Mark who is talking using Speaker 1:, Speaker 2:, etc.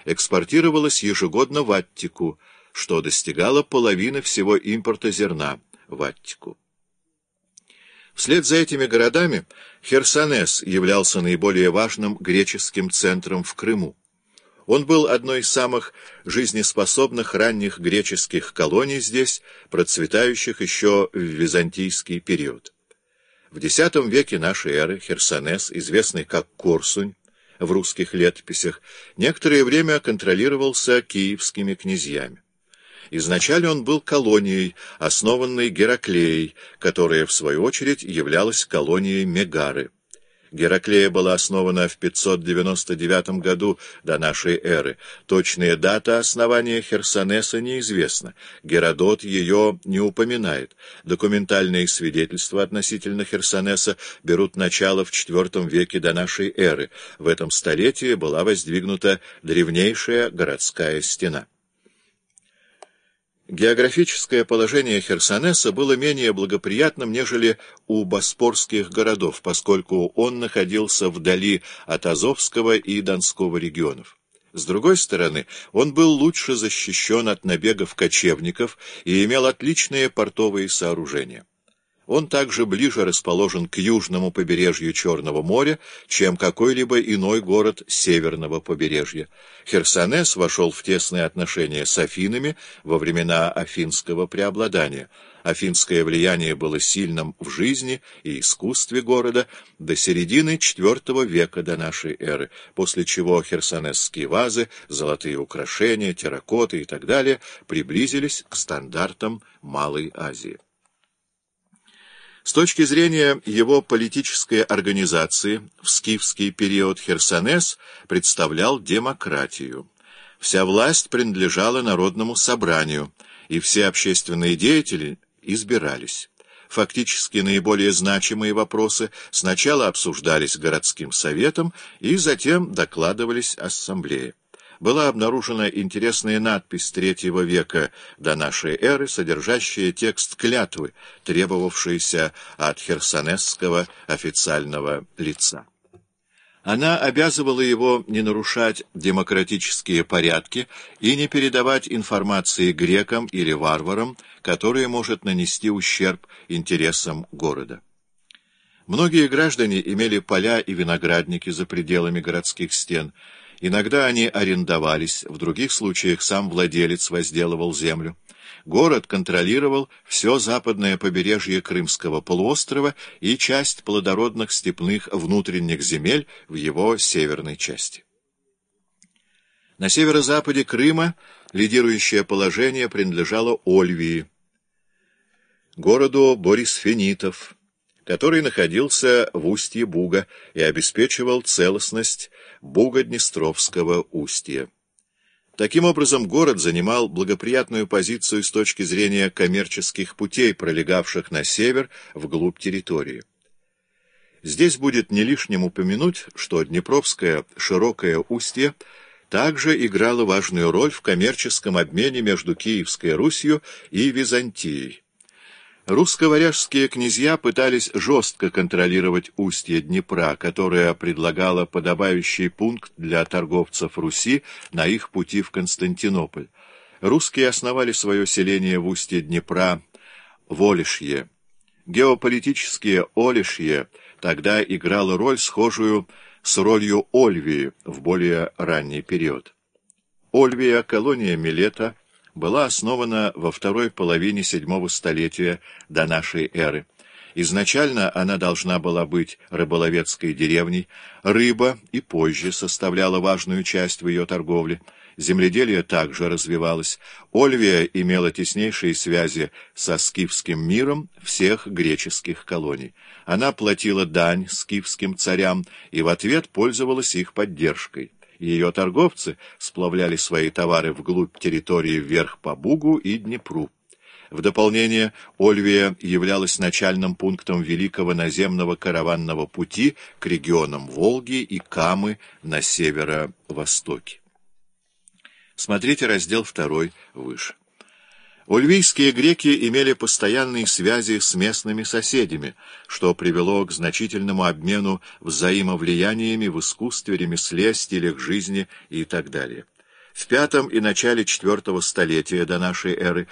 Speaker 1: экспортировалось ежегодно в Аттику, что достигало половины всего импорта зерна в Аттику. Вслед за этими городами Херсонес являлся наиболее важным греческим центром в Крыму. Он был одной из самых жизнеспособных ранних греческих колоний здесь, процветающих еще в византийский период. В X веке нашей эры Херсонес, известный как Корсунь в русских летописях, некоторое время контролировался киевскими князьями. Изначально он был колонией, основанной Гераклеей, которая, в свою очередь, являлась колонией Мегары. Гераклея была основана в 599 году до нашей эры. Точная дата основания Херсонеса неизвестна. Геродот ее не упоминает. Документальные свидетельства относительно Херсонеса берут начало в IV веке до нашей эры. В этом столетии была воздвигнута древнейшая городская стена. Географическое положение Херсонеса было менее благоприятным, нежели у боспорских городов, поскольку он находился вдали от Азовского и Донского регионов. С другой стороны, он был лучше защищен от набегов кочевников и имел отличные портовые сооружения. Он также ближе расположен к южному побережью Черного моря, чем какой-либо иной город северного побережья. Херсонес вошел в тесные отношения с Афинами во времена афинского преобладания. Афинское влияние было сильным в жизни и искусстве города до середины IV века до нашей эры, после чего херсонесские вазы, золотые украшения, терракоты и так далее приблизились к стандартам Малой Азии. С точки зрения его политической организации, в скифский период Херсонес представлял демократию. Вся власть принадлежала народному собранию, и все общественные деятели избирались. Фактически наиболее значимые вопросы сначала обсуждались городским советом и затем докладывались ассамблее. Была обнаружена интересная надпись III века до нашей эры, содержащая текст клятвы, требовавшейся от херсонесского официального лица. Она обязывала его не нарушать демократические порядки и не передавать информации грекам или варварам, которая может нанести ущерб интересам города. Многие граждане имели поля и виноградники за пределами городских стен. Иногда они арендовались, в других случаях сам владелец возделывал землю. Город контролировал все западное побережье Крымского полуострова и часть плодородных степных внутренних земель в его северной части. На северо-западе Крыма лидирующее положение принадлежало Ольвии, городу борисфенитов, который находился в устье Буга и обеспечивал целостность Буго-Днестровского устья. Таким образом, город занимал благоприятную позицию с точки зрения коммерческих путей, пролегавших на север вглубь территории. Здесь будет не лишним упомянуть, что Днепровское широкое устье также играло важную роль в коммерческом обмене между Киевской Русью и Византией. Русско-варяжские князья пытались жестко контролировать устье Днепра, которое предлагало подобающий пункт для торговцев Руси на их пути в Константинополь. Русские основали свое селение в устье Днепра в Олешье. Геополитические Олешье тогда играло роль, схожую с ролью Ольвии в более ранний период. Ольвия, колония Милета, была основана во второй половине VII столетия до нашей эры. Изначально она должна была быть рыболовецкой деревней, рыба и позже составляла важную часть в ее торговле. Земледелие также развивалось. Ольвия имела теснейшие связи со скифским миром всех греческих колоний. Она платила дань скифским царям и в ответ пользовалась их поддержкой. Ее торговцы сплавляли свои товары вглубь территории вверх по Бугу и Днепру. В дополнение, Ольвия являлась начальным пунктом великого наземного караванного пути к регионам Волги и Камы на северо-востоке. Смотрите раздел 2 выше. Ольвийские греки имели постоянные связи с местными соседями, что привело к значительному обмену взаимовлияниями в искусстве, ремесле, стилях жизни и так далее. В V и начале IV столетия до нашей эры